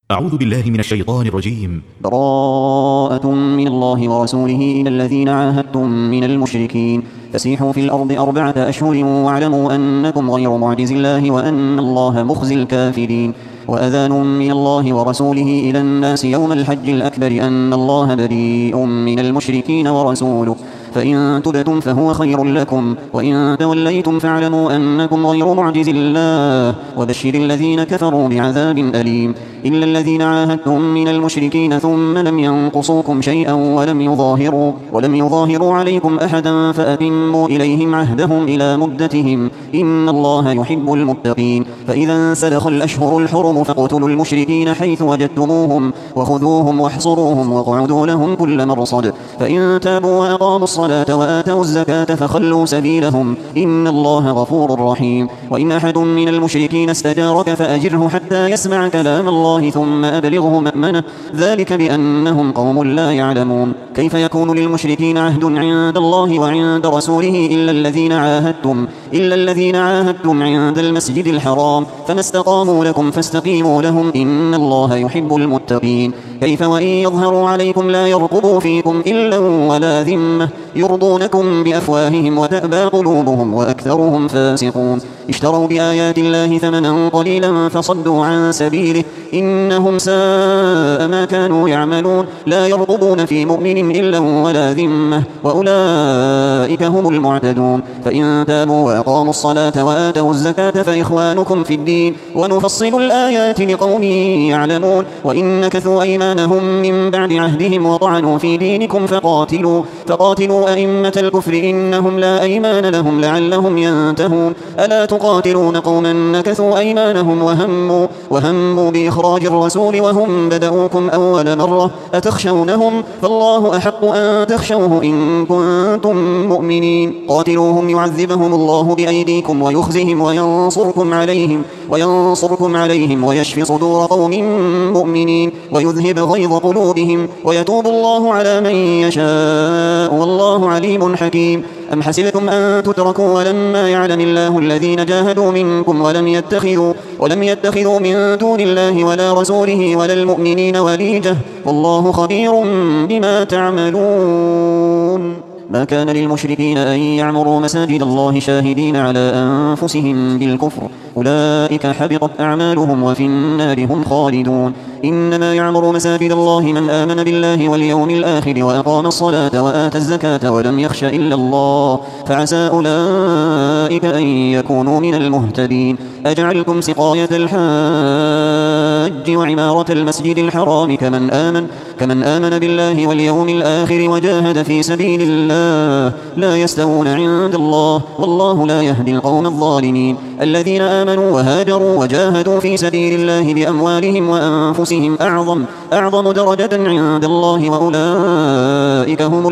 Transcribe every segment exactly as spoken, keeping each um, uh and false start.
أعوذ بالله من الشيطان الرجيم. براءة من الله ورسوله إلى الذين عاهدتم من المشركين فسيحوا في الأرض أربعة أشهر واعلموا أنكم غير معجز الله وأن الله مخزي الكافرين. وأذان من الله ورسوله إلى الناس يوم الحج الأكبر أن الله بريء من المشركين ورسوله فإن تبتم فهو خير لكم وإن توليتم فاعلموا أنكم غير معجز الله وبشر الذين كفروا بعذاب أليم. إلا الذين عاهدتم من المشركين ثم لم ينقصوكم شيئا ولم يظاهروا, ولم يظاهروا عليكم أحدا فأتموا إليهم عهدهم إلى مدتهم إن الله يحب المتقين. فإذا انسلخ الأشهر الحرم فاقتلوا المشركين حيث وجدتموهم وخذوهم واحصروهم واقعدوا لهم كل مرصد فإن تابوا وأقاموا الصلاة وآتوا الزكاة فخلوا سبيلهم إن الله غفور رحيم. وإن أحد من المشركين استجارك فأجره حتى يسمع كلام الله ثم أبلغه مأمنه ذلك بأنهم قوم لا يعلمون. كيف يكون للمشركين عهد عند الله وعند رسوله إلا الذين عاهدتم إلا الذين عاهدتم عند المسجد الحرام فما استقاموا لكم فاستقيموا لهم إن الله يحب المتقين. كيف وإن يظهروا عليكم لا يرقبوا فيكم إلا ولا ذمة يرضونكم بأفواههم وتأبى قلوبهم وأكثرهم فاسقون. اشتروا بآيات الله ثمنا قليلا فصدوا عن سبيله إنهم ساء ما كانوا يعملون. لا يرقبون في مؤمن إلا ولا ذمة وأولئك هم المعتدون. فإن تابوا وأقاموا الصلاة وآتوا الزكاة فإخوانكم في الدين ونفصل الآيات لقوم يعلمون. وإن نكثوا أيمانهم من بعد عهدهم وطعنوا في دينكم فقاتلوا, فقاتلوا أئمة الكفر إنهم لا أيمان لهم لعلهم ينتهون. ألا تقاتلون قوما نكثوا أيمانهم وهموا, وهموا بإخراج الرسول وهم بدأوكم أول مرة أتخشونهم فالله أحق أن تخشوه إن كنتم مؤمنين. قاتلوهم يعذبهم الله بأيديكم ويخزهم وينصركم عليهم, وينصركم عليهم ويشفي صدور قوم مؤمنين ويذهب غيظ قلوبهم ويتوب الله على من يشاء والله عليم حكيم. أم حسبتم أن تتركوا ولما يعلم الله الذين جاهدوا منكم ولم يتخذوا, ولم يتخذوا من دون الله ولا رسوله ولا المؤمنين وليجة والله خبير بما تعملون. ما كان للمشركين أن يعمروا مساجد الله شاهدين على أنفسهم بالكفر أولئك حبطت أعمالهم وفي النار هم خالدون. إنما يعمر مساجد الله من آمن بالله واليوم الآخر وأقام الصلاة وآتى الزكاة ولم يخش إلا الله فعسى أولئك أن يكونوا من المهتدين. أجعلكم سقاية الحاج وعمارة المسجد الحرام كمن آمن, كمن آمن بالله واليوم الآخر وجاهد في سبيل الله لا يستوون عند الله والله لا يهدي القوم الظالمين. الذين آمنوا وهاجروا وجاهدوا في سبيل الله بأموالهم وأنفسهم أعظم, أعظم درجة عند الله وأولئك هم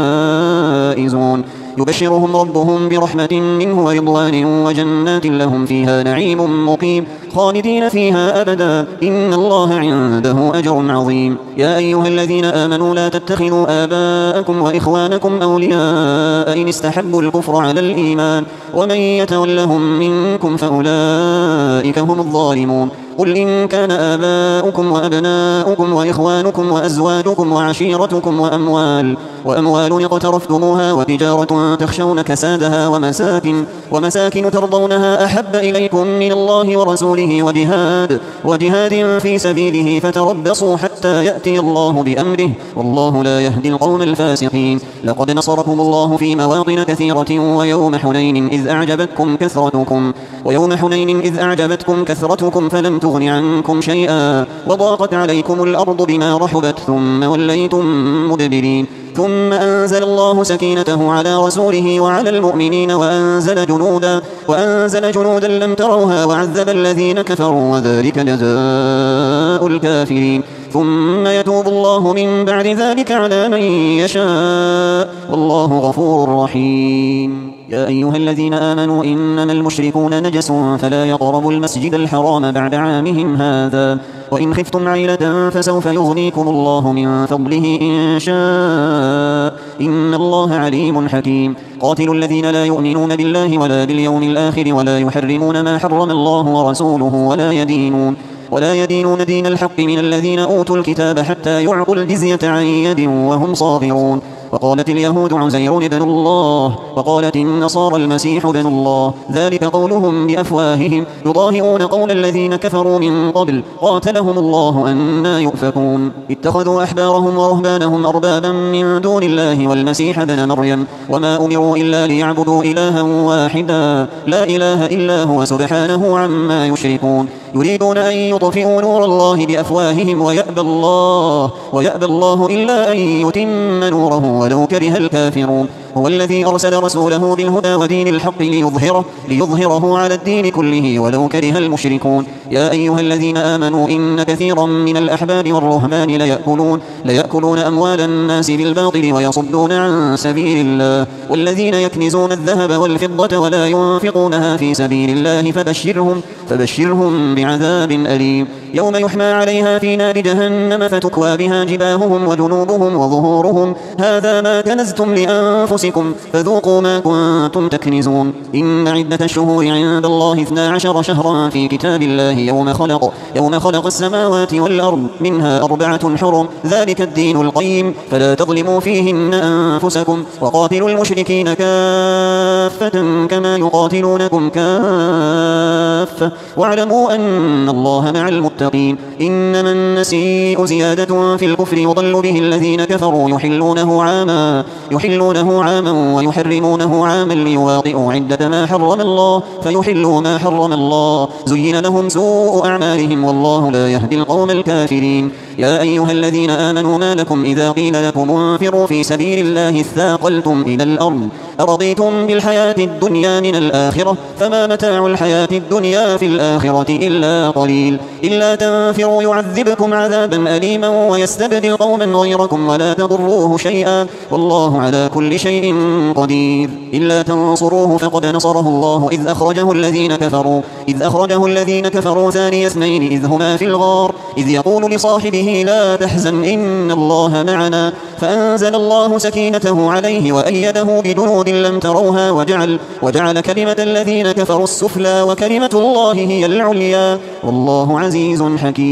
الفائزون. يبشرهم ربهم برحمة منه ورضوان وجنات لهم فيها نعيم مقيم خالدين فيها أبدا إن الله عنده أجر عظيم. يا أيها الذين آمنوا لا تتخذوا آباءكم وإخوانكم أولياء إن استحبوا الكفر على الإيمان ومن يتولهم منكم فأولئك هم الظالمون. قل إن كان آباؤكم وأبناؤكم وإخوانكم وأزواجكم وعشيرتكم وأموال, وأموال اقترفتموها وتجارة تخشون كسادها ومساكن, ومساكن ترضونها أحب إليكم من الله ورسوله وجهاد, وجهاد في سبيله فتربصوا حتى يأتي الله بأمره والله لا يهدي القوم الفاسقين. لقد نصركم الله في مواطن كثيرة ويوم حنين إذ أعجبتكم كثرتكم, ويوم حنين إذ أعجبتكم كثرتكم فلم تغن عنكم شيئا وضاقت عليكم الأرض بما رحبت ثم وليتم مدبرين. ثم أنزل الله سكينته على رسوله وعلى المؤمنين وأنزل جنودا, وأنزل جنودا لم تروها وعذب الذين كفروا وذلك جزاء الكافرين. ثم يتوب الله من بعد ذلك على من يشاء والله غفور رحيم. يا أيها الذين آمنوا إنما المشركون نجس فلا يقربوا المسجد الحرام بعد عامهم هذا وإن خفتم عيلة فسوف يغنيكم الله من فضله إن شاء إن الله عليم حكيم. قاتلوا الذين لا يؤمنون بالله ولا باليوم الآخر ولا يحرمون ما حرم الله ورسوله ولا يدينون ولا يدينون دين الحق من الذين أوتوا الكتاب حتى يعطوا الجزية عن يد وهم صاغرون. وقالت اليهود عزير ابن الله وقالت النصارى المسيح ابن الله، ذلك قولهم بأفواههم يضاهئون قول الذين كفروا من قبل قاتلهم الله أنى يؤفكون. اتخذوا أحبارهم ورهبانهم أربابا من دون الله والمسيح ابن مريم وما أمروا إلا ليعبدوا إلها واحدا لا إله إلا هو سبحانه عما يشركون. يريدون أن يطفئوا نور الله بأفواههم ويأبى الله ويأبى الله إلا أن يتم نوره ولو كره الكافرون. هو الذي أرسل رسوله بالهدى ودين الحق ليظهره, ليظهره على الدين كله ولو كره المشركون. يا أيها الذين آمنوا إن كثيرا من الأحبار والرهبان ليأكلون, ليأكلون أموال الناس بالباطل ويصدون عن سبيل الله. والذين يكنزون الذهب والفضة ولا ينفقونها في سبيل الله فبشرهم, فبشرهم بعذاب أليم. يوم يحمى عليها في نار جهنم فتكوى بها جباههم وجنوبهم وظهورهم هذا ما كنزتم لأنفسكم فذوقوا ما كنتم تكنزون. إن عدة الشهور عند الله اثنا عشر شهرا في كتاب الله يوم خلق, يوم خلق السماوات والأرض منها أربعة حرم ذلك الدين القيم فلا تظلموا فيهن أنفسكم وقاتلوا المشركين كافة كما يقاتلونكم كافة واعلموا أن الله مع المتقين. إنما النسيء زيادة في الكفر يضل به الذين كفروا يحلونه عاما, يحلونه عاما ويحرمونه عاما ليواطئوا عدة ما حرم الله فيحلوا ما حرم الله زين لهم سوء أعمالهم والله لا يهدي القوم الكافرين. يا أيها الذين آمنوا ما لكم إذا قيل لكم انفروا في سبيل الله اثاقلتم إلى الأرض أرضيتم بالحياة الدنيا من الآخرة فما متاع الحياة الدنيا في الآخرة إلا قليل. إلا تنفروا يعذبكم عذابا أليما ويستبدل قوما غيركم ولا تضروه شيئا والله على كل شيء قدير. إلا تنصروه فقد نصره الله إذ أخرجه الذين كفروا, إذ أخرجه الذين كفروا ثاني اثنين إذ هما في الغار إذ يقول لصاحبه لا تحزن إن الله معنا فأنزل الله سكينته عليه وأيده بجنود لم تروها وجعل, وجعل كلمة الذين كفروا السفلى وكلمة الله هي العليا والله عزيز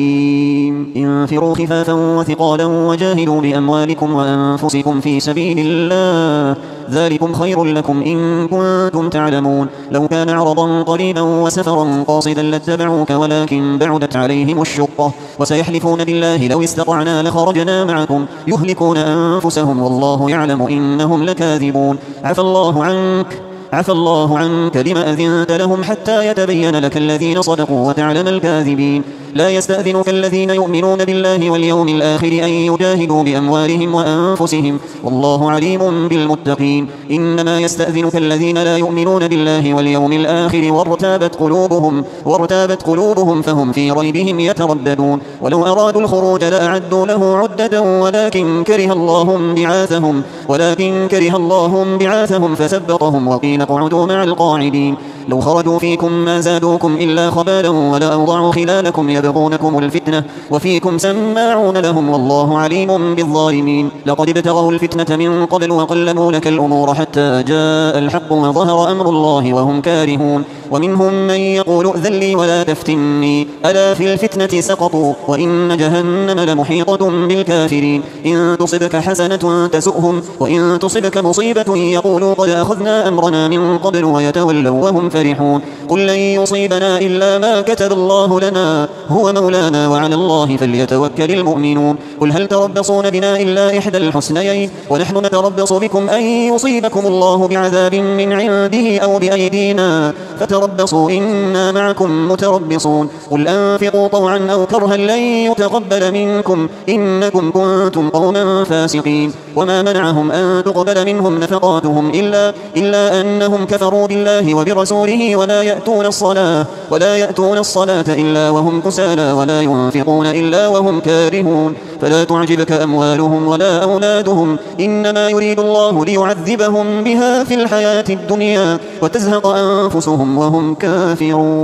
حكيم. انفروا خفافا وثقالا وجاهدوا بأموالكم وأنفسكم في سبيل الله ذلكم خير لكم إن كنتم تعلمون. لو كان عرضا قريبا وسفرا قاصدا لاتبعوك ولكن بعدت عليهم الشقة وسيحلفون بالله لو استطعنا لخرجنا معكم يهلكون أنفسهم والله يعلم إنهم لكاذبون. عفى الله عنك عفى الله عنك لما أذنت لهم حتى يتبين لك الذين صدقوا وتعلم الكاذبين. لا يستأذنك الذين يؤمنون بالله واليوم الآخر أن يجاهدوا بأموالهم وأنفسهم والله عليم بالمتقين. إنما يستأذنك الذين لا يؤمنون بالله واليوم الآخر وارتابت قلوبهم, وارتابت قلوبهم فهم في ريبهم يترددون. ولو أرادوا الخروج لأعدوا له عدة ولكن كره الله بعاثهم, ولكن كره الله بعاثهم فثبطهم وقيل اقعدوا مع القاعدين. لو خرجوا فيكم ما زادوكم إلا خبالا ولا أوضعوا خلالكم يبغونكم الفتنة وفيكم سماعون لهم والله عليم بالظالمين. لقد ابتغوا الفتنة من قبل وقلبوا لك الأمور حتى جاء الحق وظهر أمر الله وهم كارهون. ومنهم من يقول ائذن لي ولا تفتني ألا في الفتنة سقطوا وإن جهنم لمحيطة بالكافرين. إن تصبك حسنة تسؤهم وإن تصبك مصيبة يقولوا قد أخذنا أمرنا من قبل ويتولوا وهم فرحون. قل لن يصيبنا إلا ما كتب الله لنا هو مولانا وعلى الله فليتوكل المؤمنون. قل هل تربصون بنا إلا إحدى الحسنيين ونحن نتربص بكم أن يصيبكم الله بعذاب من عنده أو بأيدينا فتربصوا إنا معكم متربصون. قل أنفقوا طوعا أو كرها لن يتقبل منكم إنكم كنتم قوما فاسقين. وما منعهم أن تقبل منهم نفقاتهم إلا, إلا أنهم كفروا بالله وبرسوله ولا يأتون الصلاة, ولا يأتون الصلاة إلا وهم كسالى ولا ينفقون إلا وهم كارهون. فلا تعجبك أموالهم ولا أولادهم إنما يريد الله ليعذبهم بها في الحياة الدنيا وتزهق أنفسهم وهم كافرون.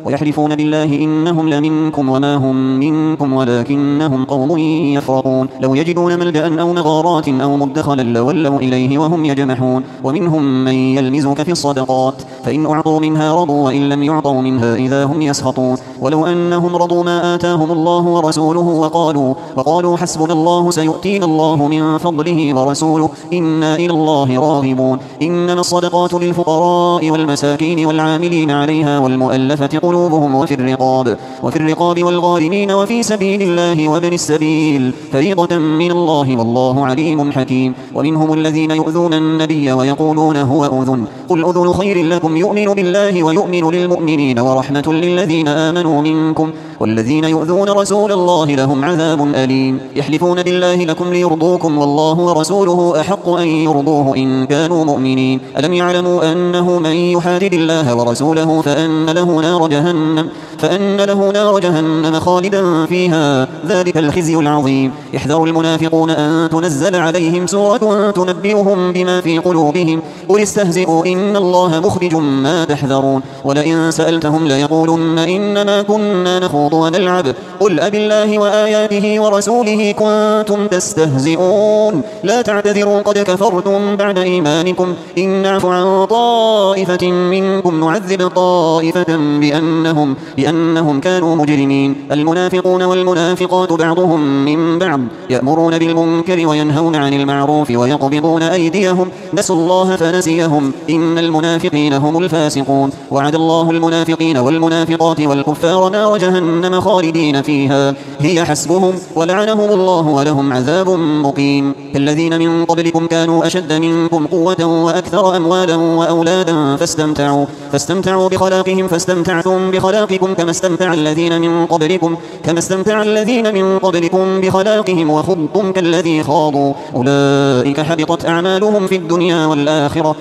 ويحلفون بالله إنهم لمنكم وما هم منكم ولكنهم قوم يفرقون لو يجدون ملجأ أو مغارات أو مدخلا لولوا إليه وهم يجمحون ومنهم من يلمزك في الصدقات فإن أعطوا منها رضوا وإن لم يعطوا منها إذا هم يسخطون ولو أنهم رضوا ما آتاهم الله ورسوله وقالوا, وقالوا حسبنا الله سيؤتينا الله من فضله ورسوله إنا إلى الله راغبون إنما الصدقات للفقراء والمساكين والعاملين عليها والمؤلفة قلوبهم وفي الرقاب, وفي الرقاب والغارمين وفي سبيل الله وابن السبيل فريضة من الله والله عليم حكيم ومنهم الذين يؤذون النبي ويقولون هو أذن قل أذن خير لكم يؤمن بالله ويؤمن للمؤمنين ورحمة للذين آمنوا منكم والذين يؤذون رسول الله لهم عذاب أليم يحلفون بالله لكم ليرضوكم والله ورسوله أحق أن يرضوه إن كانوا مؤمنين ألم يعلموا أنه من يحادد الله ورسوله فأن له نار جهنم فأن له نار جهنم خالدا فيها ذلك الخزي العظيم يحذر المنافقون أن تنزل عليهم سورة تنبئهم بما في قلوبهم قل استهزئوا إن الله مخرج ما تحذرون ولئن سألتهم ليقولن إنما كنا نخوض ونلعب قل أبالله وآياته ورسوله كنتم تستهزئون لا تعتذروا قد كفرتم بعد إيمانكم إن نعفو عن طائفة منكم نعذب طائفة بأنهم, بأنهم كانوا مجرمين المنافقون والمنافقات بعضهم من بعض يأمرون بالمنكر وينهون عن المعروف ويقبضون أيديهم نسوا الله فنسيهم إن المنافقين هم الفاسقون وعد الله المنافقين والمنافقات والكفار نار جهنم خالدين فيها هي حسبهم ولعنهم الله ولهم عذاب مقيم كالذين من قبلكم كانوا أشد منكم قوة وأكثر أموالا وأولادا فاستمتعوا, فاستمتعوا بخلاقهم فاستمتعتم بخلاقكم كما استمتع الذين من قبلكم كما استمتع الذين من قبلكم بخلاقهم وخضتم كالذي خاضوا أولئك حبطت أعمالهم في الدنيا والآخرة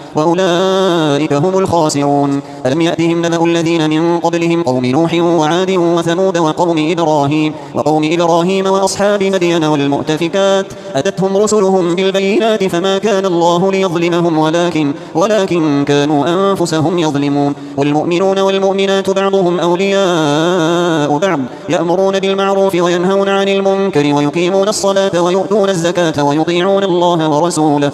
وأولئك هم الخاسرون ألم يأتهم نبأ الذين من قبلهم قوم نوح وعاد وثمود وقوم إبراهيم وقوم إبراهيم وأصحاب مدين والمؤتفكات أتتهم رسلهم بالبينات فما كان الله ليظلمهم ولكن, ولكن كانوا أنفسهم يظلمون والمؤمنون والمؤمنات بعضهم أولياء بعض يأمرون بالمعروف وينهون عن المنكر ويقيمون الصلاة ويؤتون الزكاة ويطيعون الله ورسوله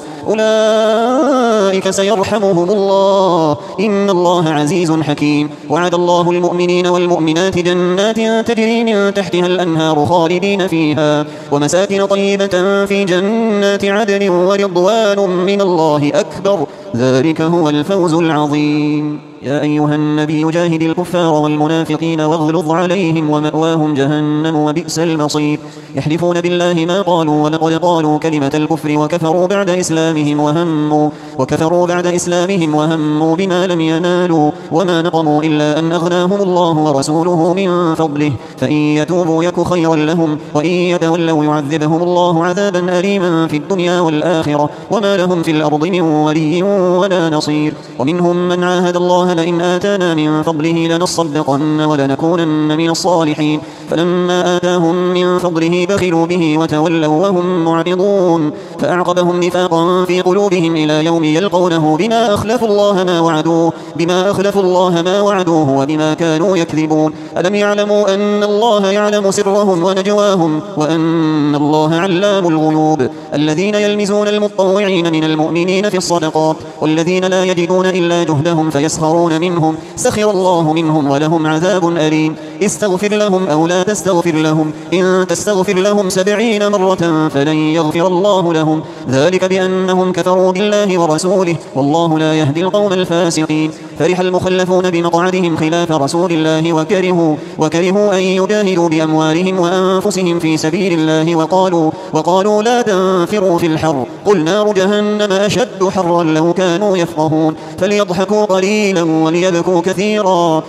أولئك سيرحمهم الله إن الله عزيز حكيم وعد الله المؤمنين والمؤمنات جنات تجري من تحتها الأنهار خالدين فيها ومساكن طيبة في جنات عدن ورضوان من الله أكبر ذلك هو الفوز العظيم يا أيها النبي جاهد الكفار والمنافقين واغلظ عليهم ومأواهم جهنم وبئس المصير يحلفون بالله ما قالوا ولقد قالوا كلمة الكفر وكفروا بعد إسلامهم وهموا, وكفروا بعد إسلامهم وهموا بما لم ينالوا وما نقموا إلا أن أغناهم الله ورسوله من فضله فإن يتوبوا يك خيرا لهم وإن يتولوا يعذبهم الله عذابا أليما في الدنيا والآخرة وما لهم في الأرض من ولي ولا نصير ومنهم من عاهد الله لئن آتانا من فضله لنصدقن ولنكونن من الصالحين فلما آتاهم من فضله بخلوا به وتولوا وهم معرضون فأعقبهم نفاقا في قلوبهم إلى يوم يلقونه بما أخلفوا الله ما وعدوه بما أخلفوا الله ما وعدوه وبما كانوا يكذبون ألم يعلموا أن الله يعلم سرهم ونجواهم وأن الله علام الغيوب الذين يلمزون المطوعين من المؤمنين في الصدقات والذين لا يجدون إلا جهدهم فيسخرون منهم سخر الله منهم ولهم عذاب أليم استغفر لهم أو لا تستغفر لهم إن تستغفر لهم سبعين مرة فلن يغفر الله لهم ذلك بأنهم كفروا بالله ورسوله والله لا يهدي القوم الفاسقين فرح المخلفون بمقعدهم خلاف رسول الله وكرهوا, وكرهوا أن يجاهدوا بأموالهم وأنفسهم في سبيل الله وقالوا, وقالوا لا تنفروا في الحر قل نار جهنم أشد حرا لو كانوا يفقهون فليضحكوا قليلا وليبكوا كثيرا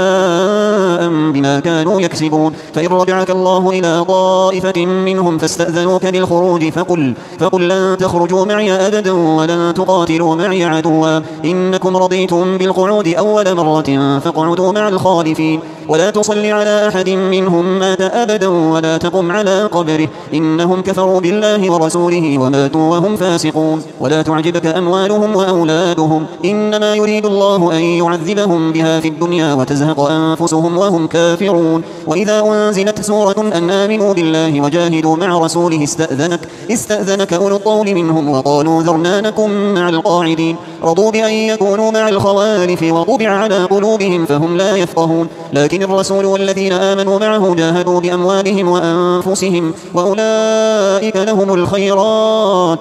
جزاء بما كانوا يكسبون فإن رجعك الله إلى طائفة منهم فاستأذنوك للخروج فقل, فقل لن تخرجوا معي أبدا ولن تقاتلوا معي عدوا إنكم رضيتم بالقرآن القعود أول مرة فاقعدوا مع الخالفين ولا تصل على أحد منهم مات أبدا ولا تقم على قبره إنهم كفروا بالله ورسوله وماتوا وهم فاسقون ولا تعجبك أموالهم وأولادهم إنما يريد الله أن يعذبهم بها في الدنيا وتزهق أنفسهم وهم كافرون وإذا أنزلت سورة أن آمنوا بالله وجاهدوا مع رسوله استأذنك استأذنك أولو الطول منهم وقالوا ذرنا نكن مع القاعدين رضوا بأن يكونوا مع الخوالف وطبع على قلوبهم فهم لا يفقهون لكن الرسول والذين آمنوا معه جاهدوا بأموالهم وأنفسهم وأولئك لهم الخيرات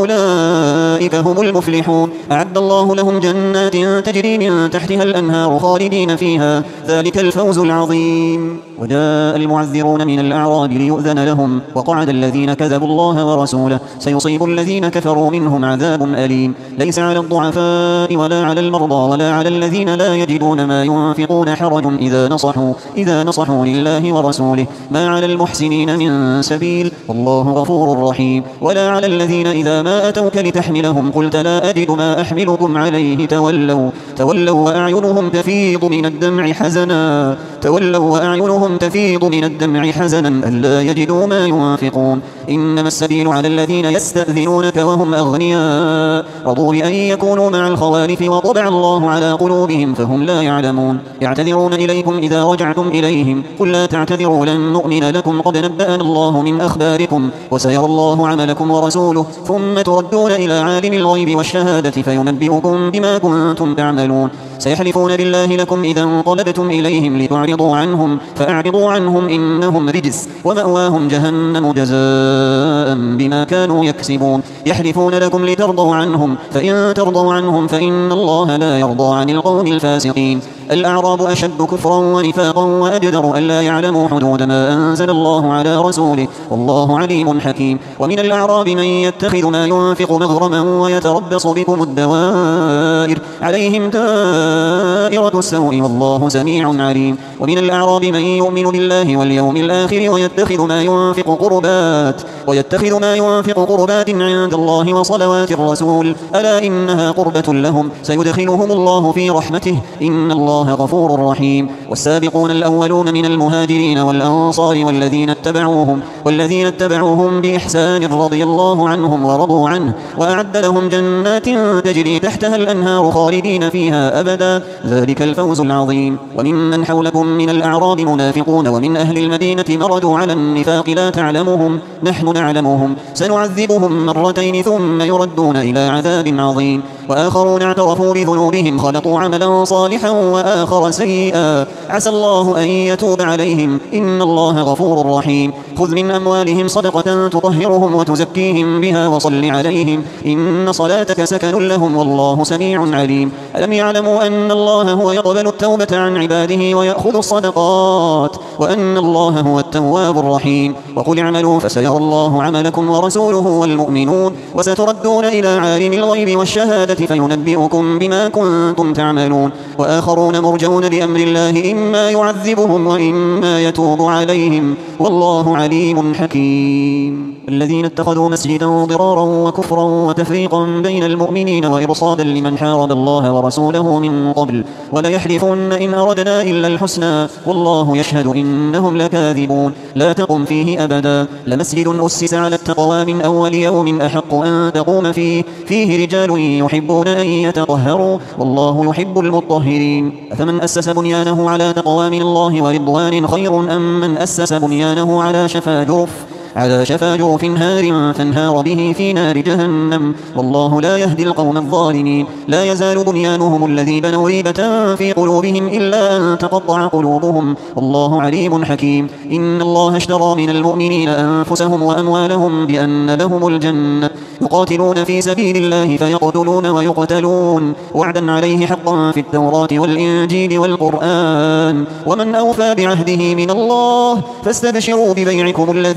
وأولئك هم المفلحون أعد الله لهم جنات تجري من تحتها الأنهار خالدين فيها ذلك الفوز العظيم وجاء المعذرون من الأعراب ليؤذن لهم وقعد الذين كذبوا الله ورسوله سيصيب الذين كفروا منهم عذاب أليم ليس على الضعفاء ولا على المرضى ولا على الذين لا يجدون ما ينفقون حرج إذا نصحوا إذا نصحوا لله ورسوله ما على المحسنين من سبيل والله غفور رحيم ولا على الذين إذا ما أتوك لتحملهم قلت لا أجد ما أحملكم عليه تولوا تولوا وأعينهم تفيض من الدمع حزنا تولوا وأعينهم تفيض من الدمع حزنا ألا يجدوا ما ينفقون إنما السبيل على الذين يستأذنونك وهم أغنياء رضوا بأن يكونوا مع الخوالف وطبع الله على قلوبهم فهم لا يعلمون يعتذرون إليكم إذا رجعتم إليهم قل لا تعتذروا لن نؤمن لكم قد نبأنا الله من أخباركم وسيرى الله عملكم ورسوله ثم تردون إلى عالم الغيب والشهادة فينبئكم بما كنتم تعملون سيحلفون بالله لكم إذا انقلبتم إليهم لتعرضوا عنهم فأعرضوا عنهم إنهم رجس ومأواهم جهنم جزاء بما كانوا يكسبون يحلفون لكم لترضوا عنهم فإن ترضوا عنهم فإن الله لا يرضى عن القوم الفاسقين الأعراب أشد كفرا ونفاقا وأجدر ألا يعلموا حدود ما أنزل الله على رسوله والله عليم حكيم ومن الأعراب من يتخذ ما ينفق مغرما ويتربص بكم الدوائر عليهم دائرة السوء والله سميع عليم ومن الأعراب من يؤمن بالله واليوم الآخر ويتخذ ما ينفق قربات ويتخذ ما ينفق قربات عند الله وصلوات الرسول ألا إنها قربة لهم سيدخلهم الله في رحمته إن الله غفور رحيم والسابقون الأولون من المهاجرين والأنصار والذين اتبعوهم والذين اتبعوهم بإحسان رضي الله عنهم ورضوا عنه وأعد لهم جنات تجري تحتها الأنهار خالدين فيها أبدا ذلك الفوز العظيم وممن حولكم من الأعراب منافقون ومن أهل المدينة مردوا على النفاق لا تعلمهم نحن نعلمهم سنعذبهم مرتين ثم يردون إلى عذاب عظيم وآخرون اعترفوا بذنوبهم خلطوا عملا صالحا وآخر سيئا عسى الله أن يتوب عليهم إن الله غفور رحيم خذ من أموالهم صدقة تطهرهم وتزكيهم بها وصل عليهم إن صلاتك سكن لهم والله سميع عليم ألم يعلموا أن الله هو يقبل التوبة عن عباده ويأخذ الصدقات وأن الله هو التواب الرحيم وقل اعملوا فسيرى الله عملكم ورسوله والمؤمنون وستردون إلى عالم الغيب والشهادة فينبئكم بما كنتم تعملون وآخرون مرجون لأمر الله إما يعذبهم وإما يتوب عليهم والله عليم حكيم الذين اتخذوا مسجدا ضرارا وكفرا وتفريقا بين المؤمنين وإرصادا لمن حارب الله ورسوله من قبل وليحلفن إن أردنا إلا الحسنى والله يشهد إنهم لكاذبون لا تقم فيه أبدا لمسجد أسس على التقوى من أول يوم أحق أن تقوم فيه فيه رجال يحبون أن يتطهروا والله يحب المطهرين أفمن أسس بنيانه على تقوى من الله ورضوان خير أم من أسس بنيانه على شفا جرف على شفا جرف هار فانهار به في نار جهنم والله لا يهدي القوم الظالمين لا يزال بنيانهم الذي بنوا ريبة في قلوبهم إلا أن تقطع قلوبهم والله عليم حكيم إن الله اشترى من المؤمنين أنفسهم وأموالهم بأن لهم الجنة يقاتلون في سبيل الله فيقتلون ويقتلون وعدا عليه حقا في التوراة والإنجيل والقرآن ومن أوفى بعهده من الله فاستبشروا ببيعكم الذي بايعتم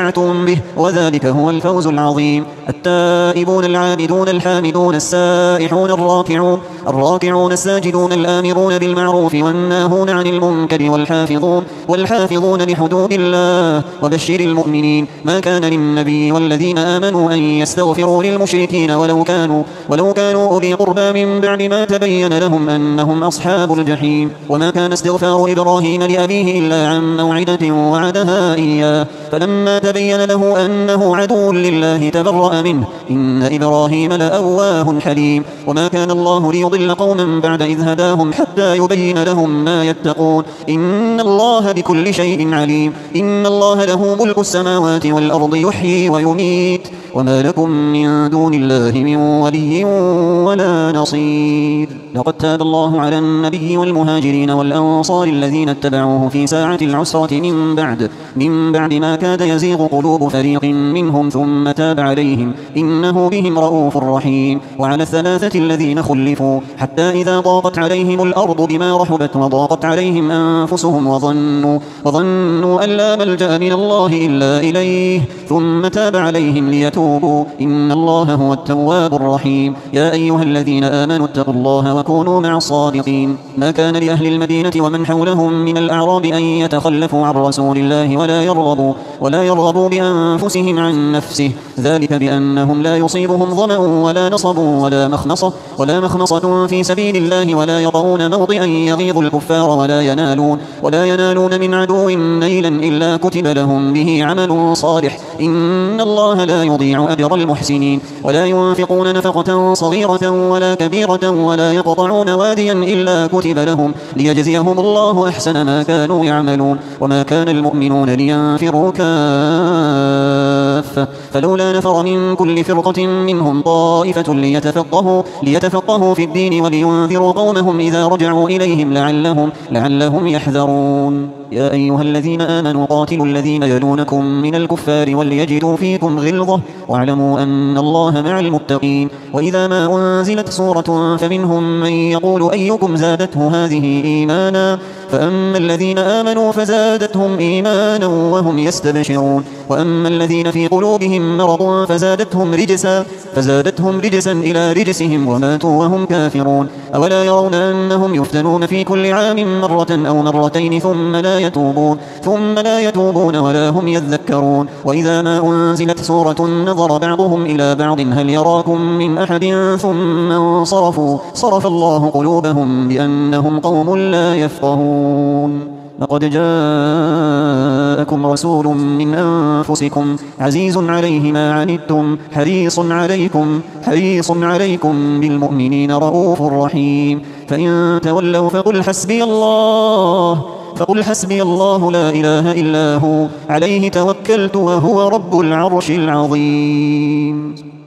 استمتعتم به، وذلك هو الفوز العظيم. التائبون العابدون الحامدون السائحون الراكعون الراكعون الساجدون الآمرون بالمعروف والناهون عن المنكر والحافظون والحافظون لحدود الله، وبشر المؤمنين. ما كان للنبي والذين آمنوا أن يستغفروا للمشركين ولو كانوا ولو كانوا أولي قربى من بعد ما تبين لهم أنهم أصحاب الجحيم. وما كان استغفار إبراهيم لأبيه إلا عن موعدة وعدها إياه، فلما تبين له أنه عدو لله تبرأ منه، إن إبراهيم لأواه حليم. وما كان الله ليضل قوما بعد إذ هداهم حتى يبين لهم ما يتقون، إن الله بكل شيء عليم. إن الله له ملك السماوات والأرض يحيي ويميت، وما لكم من دون الله من ولي ولا نصير. لقد تاب الله على النبي والمهاجرين والأنصار الذين اتبعوه في ساعة العسرة من بعد من بعد ما كاد يزيغ قلوب فريق منهم ثم تاب عليهم، إنه بهم رؤوف رحيم. وعلى الثلاثة الذين خلفوا حتى إذا ضاقت عليهم الأرض بما رحبت وضاقت عليهم أنفسهم وظنوا وظنوا أن لا ملجأ من الله إلا إليه ثم تاب عليهم ليتوبوا، إن الله هو التواب الرحيم. يا أيها الذين آمنوا اتقوا الله وكونوا مع الصادقين. ما كان لأهل المدينة ومن حولهم من الأعراب أن يتخلفوا عن رسول الله ولا يرغبوا ولا يرغبوا بأنفسهم عن نفسه، ذلك بأنهم لا يصيبهم ظمأ ولا نصب ولا مخمصة ولا مخمصة في سبيل الله، ولا يطؤون موطئا يغيظ الكفار ولا ينالون ولا ينالون من عدو نيلا إلا كتب لهم به عمل صالح، إن الله لا يضيع أجر المحسنين. ولا ينفقون نفقة صغيرة ولا كبيرة ولا يقطعون واديا إلا كتب لهم ليجزيهم الله أحسن ما كانوا يعملون. وما كان المؤمنون لينفروا كافة، فلولا نفر من كل فرقة منهم طائفة ليتفقهوا ليتفقهوا في الدين ولينذروا قومهم إذا رجعوا إليهم لعلهم لعلهم يحذرون. يا أيها الذين آمنوا قاتلوا الذين يلونكم من الكفار وليجدوا فيكم غلظة واعلموا أن الله مع المتقين. وإذا ما أنزلت سورة فمنهم من يقول أيكم زادته هذه إيمانا، فأما الذين آمنوا فزادتهم إيمانا وهم يستبشرون، وأما الذين في قلوبهم مرض فزادتهم رجسا فزادتهم رجسا إلى رجسهم وماتوا وهم كافرون. أولا يرون أنهم يفتنون في كل عام مرة أو مرتين ثم لا يتوبون ثم لا يتوبون ولا هم يذكرون. وإذا ما أنزلت سورة نظر بعضهم إلى بعض هل يراكم من أحد ثم انصرفوا صرف الله قلوبهم بأنهم قوم لا يفقهون. لقد جاءكم رسول من أنفسكم عزيز عليه ما عنتم حريص عليكم حريص عليكم بالمؤمنين رؤوف رحيم. فإن تولوا فقل حسبي الله فقل حسبي الله لا إله إلا هو عليه توكلت وهو رب العرش العظيم.